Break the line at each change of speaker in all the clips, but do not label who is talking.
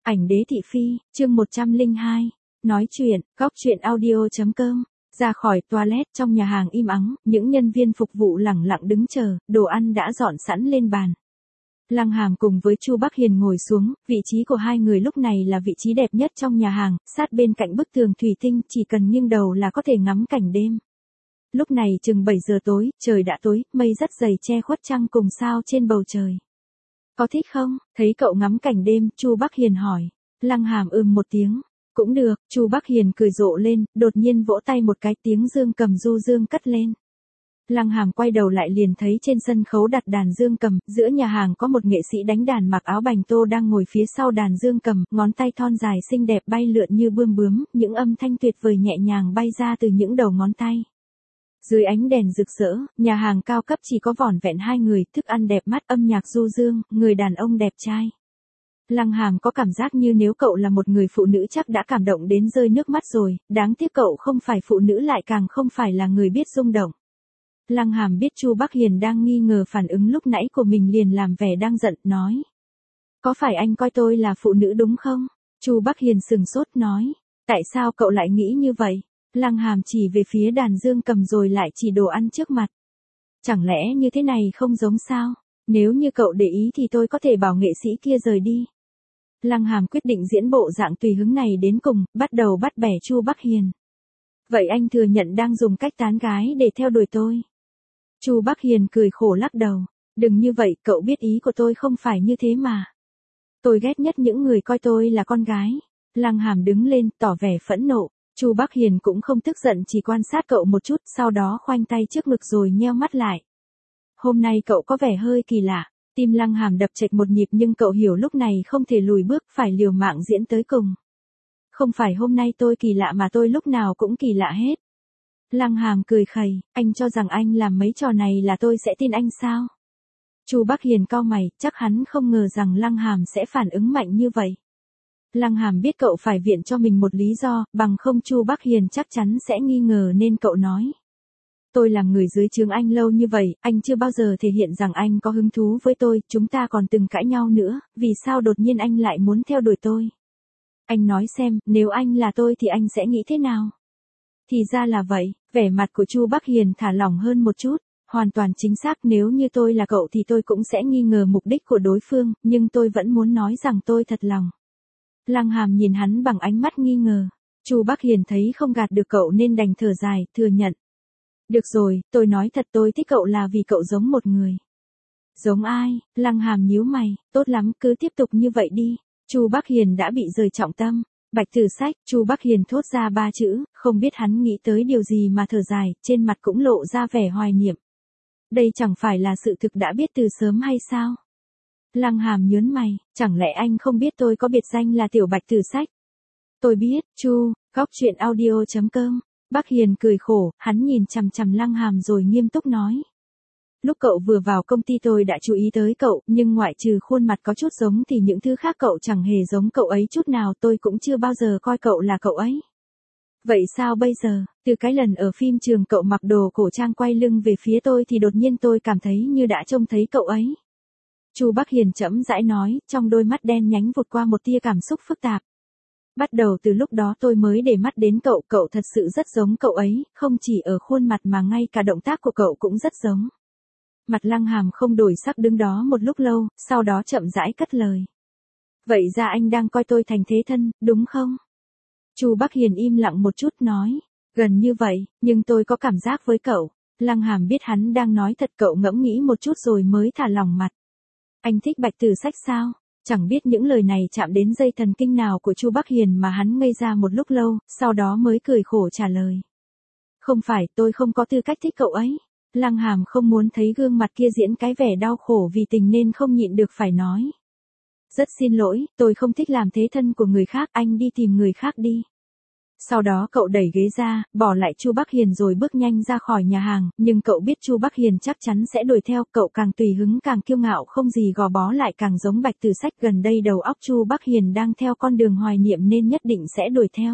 Ảnh đế thị phi, chương 102. Nói chuyện, góc chuyện audio.com. Ra khỏi toilet trong nhà hàng im ắng, những nhân viên phục vụ lẳng lặng đứng chờ, đồ ăn đã dọn sẵn lên bàn. Lăng Hàm cùng với Chu Bắc Hiền ngồi xuống, vị trí của hai người lúc này là vị trí đẹp nhất trong nhà hàng, sát bên cạnh bức tường thủy tinh, chỉ cần nghiêng đầu là có thể ngắm cảnh đêm. Lúc này chừng 7 giờ tối, trời đã tối, mây rất dày che khuất trăng cùng sao trên bầu trời. Có thích không? Thấy cậu ngắm cảnh đêm, Chu Bắc Hiền hỏi. Lăng Hàm một tiếng. Cũng được, Chu Bắc Hiền cười rộ lên, đột nhiên vỗ tay một cái, tiếng dương cầm du dương cất lên. Lăng Hàm quay đầu lại liền thấy trên sân khấu đặt đàn dương cầm, giữa nhà hàng có một nghệ sĩ đánh đàn mặc áo bành tô đang ngồi phía sau đàn dương cầm, ngón tay thon dài xinh đẹp bay lượn như bươm bướm, những âm thanh tuyệt vời nhẹ nhàng bay ra từ những đầu ngón tay. Dưới ánh đèn rực rỡ, nhà hàng cao cấp chỉ có vỏn vẹn hai người, thức ăn đẹp mắt, âm nhạc du dương, người đàn ông đẹp trai. Lăng Hàm có cảm giác như nếu cậu là một người phụ nữ chắc đã cảm động đến rơi nước mắt rồi, đáng tiếc cậu không phải phụ nữ lại càng không phải là người biết rung động. Lăng Hàm biết Chu Bắc Hiền đang nghi ngờ phản ứng lúc nãy của mình liền làm vẻ đang giận, nói. Có phải anh coi tôi là phụ nữ đúng không? Chu Bắc Hiền sừng sốt nói. Tại sao cậu lại nghĩ như vậy? Lăng Hàm chỉ về phía đàn dương cầm rồi lại chỉ đồ ăn trước mặt. Chẳng lẽ như thế này không giống sao? Nếu như cậu để ý thì tôi có thể bảo nghệ sĩ kia rời đi. Lăng Hàm quyết định diễn bộ dạng tùy hứng này đến cùng, bắt đầu bắt bẻ Chu Bắc Hiền. Vậy anh thừa nhận đang dùng cách tán gái để theo đuổi tôi. Chu Bắc Hiền cười khổ lắc đầu. Đừng như vậy, cậu biết ý của tôi không phải như thế mà. Tôi ghét nhất những người coi tôi là con gái. Lăng Hàm đứng lên, tỏ vẻ phẫn nộ. Chu Bắc Hiền cũng không tức giận, chỉ quan sát cậu một chút, sau đó khoanh tay trước ngực rồi nheo mắt lại. Hôm nay cậu có vẻ hơi kỳ lạ. Tim Lăng Hàm đập chệch một nhịp nhưng cậu hiểu lúc này không thể lùi bước, phải liều mạng diễn tới cùng. Không phải hôm nay tôi kỳ lạ mà tôi lúc nào cũng kỳ lạ hết. Lăng Hàm cười khẩy, anh cho rằng anh làm mấy trò này là tôi sẽ tin anh sao? Chu Bắc Hiền cau mày, chắc hắn không ngờ rằng Lăng Hàm sẽ phản ứng mạnh như vậy. Lăng Hàm biết cậu phải viện cho mình một lý do, bằng không Chu Bắc Hiền chắc chắn sẽ nghi ngờ nên cậu nói. Tôi làm người dưới trướng anh lâu như vậy, anh chưa bao giờ thể hiện rằng anh có hứng thú với tôi, chúng ta còn từng cãi nhau nữa, vì sao đột nhiên anh lại muốn theo đuổi tôi? Anh nói xem, nếu anh là tôi thì anh sẽ nghĩ thế nào? Thì ra là vậy, vẻ mặt của Chu Bắc Hiền thả lỏng hơn một chút, hoàn toàn chính xác, nếu như tôi là cậu thì tôi cũng sẽ nghi ngờ mục đích của đối phương, nhưng tôi vẫn muốn nói rằng tôi thật lòng. Lăng Hàm nhìn hắn bằng ánh mắt nghi ngờ. Chu Bắc Hiền thấy không gạt được cậu nên đành thở dài, thừa nhận. Được rồi, tôi nói thật, tôi thích cậu là vì cậu giống một người. Giống ai? Lăng Hàm nhíu mày, tốt lắm, cứ tiếp tục như vậy đi. Chu Bắc Hiền đã bị rời trọng tâm. Bạch Tử Sách, Chu Bắc Hiền thốt ra 3 chữ, không biết hắn nghĩ tới điều gì mà thở dài, trên mặt cũng lộ ra vẻ hoài niệm. Đây chẳng phải là sự thực đã biết từ sớm hay sao? Lăng Hàm nhớn mày, chẳng lẽ anh không biết tôi có biệt danh là Tiểu Bạch Tử Sách? Tôi biết, Chu, góc chuyện audio.com. Bắc Hiền cười khổ, hắn nhìn chằm chằm Lăng Hàm rồi nghiêm túc nói. Lúc cậu vừa vào công ty tôi đã chú ý tới cậu, nhưng ngoại trừ khuôn mặt có chút giống thì những thứ khác cậu chẳng hề giống cậu ấy chút nào, tôi cũng chưa bao giờ coi cậu là cậu ấy. Vậy sao bây giờ, từ cái lần ở phim trường cậu mặc đồ cổ trang quay lưng về phía tôi thì đột nhiên tôi cảm thấy như đã trông thấy cậu ấy. Chu Bắc Hiền chậm rãi nói, trong đôi mắt đen nhánh vụt qua một tia cảm xúc phức tạp. Bắt đầu từ lúc đó tôi mới để mắt đến cậu, cậu thật sự rất giống cậu ấy, không chỉ ở khuôn mặt mà ngay cả động tác của cậu cũng rất giống. Mặt Lăng Hàm không đổi sắc đứng đó một lúc lâu, sau đó chậm rãi cất lời. Vậy ra anh đang coi tôi thành thế thân, đúng không? Chu Bắc Hiền im lặng một chút nói. Gần như vậy, nhưng tôi có cảm giác với cậu. Lăng Hàm biết hắn đang nói thật, cậu ngẫm nghĩ một chút rồi mới thả lỏng mặt. Anh thích Bạch Tử Sách sao? Chẳng biết những lời này chạm đến dây thần kinh nào của Chu Bắc Hiền mà hắn ngây ra một lúc lâu, sau đó mới cười khổ trả lời. Không phải, tôi không có tư cách thích cậu ấy. Lăng Hàm không muốn thấy gương mặt kia diễn cái vẻ đau khổ vì tình nên không nhịn được phải nói. Rất xin lỗi, tôi không thích làm thế thân của người khác, anh đi tìm người khác đi. Sau đó cậu đẩy ghế ra, bỏ lại Chu Bắc Hiền rồi bước nhanh ra khỏi nhà hàng, nhưng cậu biết Chu Bắc Hiền chắc chắn sẽ đuổi theo, cậu càng tùy hứng càng kiêu ngạo không gì gò bó lại càng giống Bạch Tử Sách, gần đây đầu óc Chu Bắc Hiền đang theo con đường hoài niệm nên nhất định sẽ đuổi theo.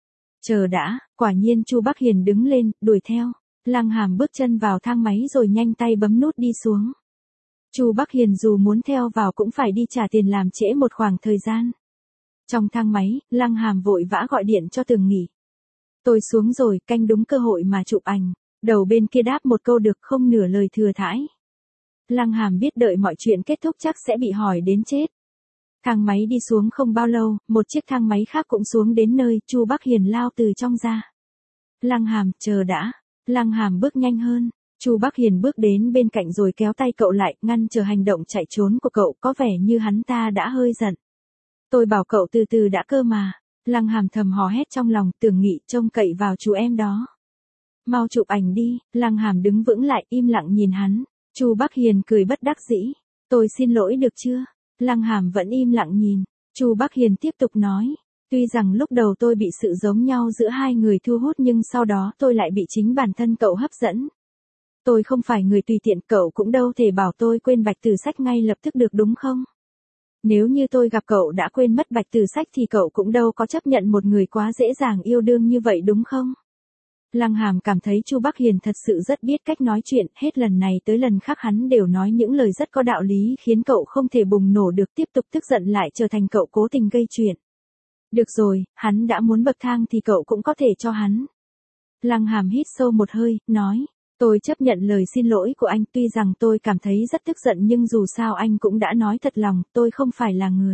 Chờ đã, quả nhiên Chu Bắc Hiền đứng lên, đuổi theo. Lăng Hàm bước chân vào thang máy rồi nhanh tay bấm nút đi xuống. Chu Bắc Hiền dù muốn theo vào cũng phải đi trả tiền làm trễ một khoảng thời gian. Trong thang máy, Lăng Hàm vội vã gọi điện cho Tường Nghỉ. Tôi xuống rồi, canh đúng cơ hội mà chụp ảnh. Đầu bên kia đáp một câu được không nửa lời thừa thãi. Lăng Hàm biết đợi mọi chuyện kết thúc chắc sẽ bị hỏi đến chết. Thang máy đi xuống không bao lâu, một chiếc thang máy khác cũng xuống đến nơi, Chu Bắc Hiền lao từ trong ra. Lăng Hàm, chờ đã. Lăng Hàm bước nhanh hơn. Chu Bắc Hiền bước đến bên cạnh rồi kéo tay cậu lại, ngăn chờ hành động chạy trốn của cậu, có vẻ như hắn ta đã hơi giận. Tôi bảo cậu từ từ đã cơ mà. Lăng Hàm thầm hò hét trong lòng, Tưởng Nghị trông cậy vào chú em đó. Mau chụp ảnh đi. Lăng Hàm đứng vững lại, im lặng nhìn hắn. Chu Bắc Hiền cười bất đắc dĩ. Tôi xin lỗi được chưa? Lăng Hàm vẫn im lặng nhìn. Chu Bắc Hiền tiếp tục nói. Tuy rằng lúc đầu tôi bị sự giống nhau giữa hai người thu hút nhưng sau đó tôi lại bị chính bản thân cậu hấp dẫn. Tôi không phải người tùy tiện, cậu cũng đâu thể bảo tôi quên Bạch Tử Sách ngay lập tức được đúng không? Nếu như tôi gặp cậu đã quên mất Bạch Tử Sách thì cậu cũng đâu có chấp nhận một người quá dễ dàng yêu đương như vậy đúng không? Lăng Hàm cảm thấy Chu Bắc Hiền thật sự rất biết cách nói chuyện, hết lần này tới lần khác hắn đều nói những lời rất có đạo lý khiến cậu không thể bùng nổ được, tiếp tục tức giận lại trở thành cậu cố tình gây chuyện. Được rồi, hắn đã muốn bậc thang thì cậu cũng có thể cho hắn. Lăng Hàm hít sâu một hơi, nói. Tôi chấp nhận lời xin lỗi của anh, tuy rằng tôi cảm thấy rất tức giận nhưng dù sao anh cũng đã nói thật lòng, tôi không phải là người.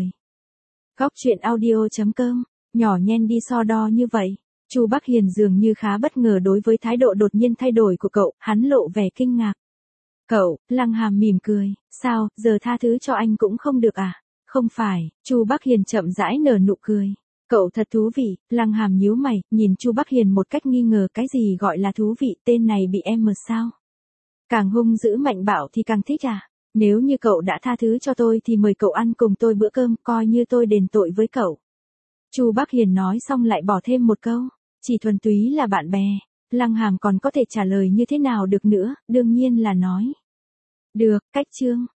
Góc truyện audio.com, nhỏ nhen đi so đo như vậy. Chu Bắc Hiền dường như khá bất ngờ đối với thái độ đột nhiên thay đổi của cậu, hắn lộ vẻ kinh ngạc. Cậu, Lăng Hàm mỉm cười, sao, giờ tha thứ cho anh cũng không được à? Không phải, Chu Bắc Hiền chậm rãi nở nụ cười. Cậu thật thú vị. Lăng Hàm nhíu mày, nhìn Chu Bắc Hiền một cách nghi ngờ, cái gì gọi là thú vị, tên này bị em mờ sao? Càng hung dữ mạnh bạo thì càng thích à? Nếu như cậu đã tha thứ cho tôi thì mời cậu ăn cùng tôi bữa cơm, coi như tôi đền tội với cậu. Chu Bắc Hiền nói xong lại bỏ thêm một câu, chỉ thuần túy là bạn bè. Lăng Hàm còn có thể trả lời như thế nào được nữa, đương nhiên là nói. Được, cách chương.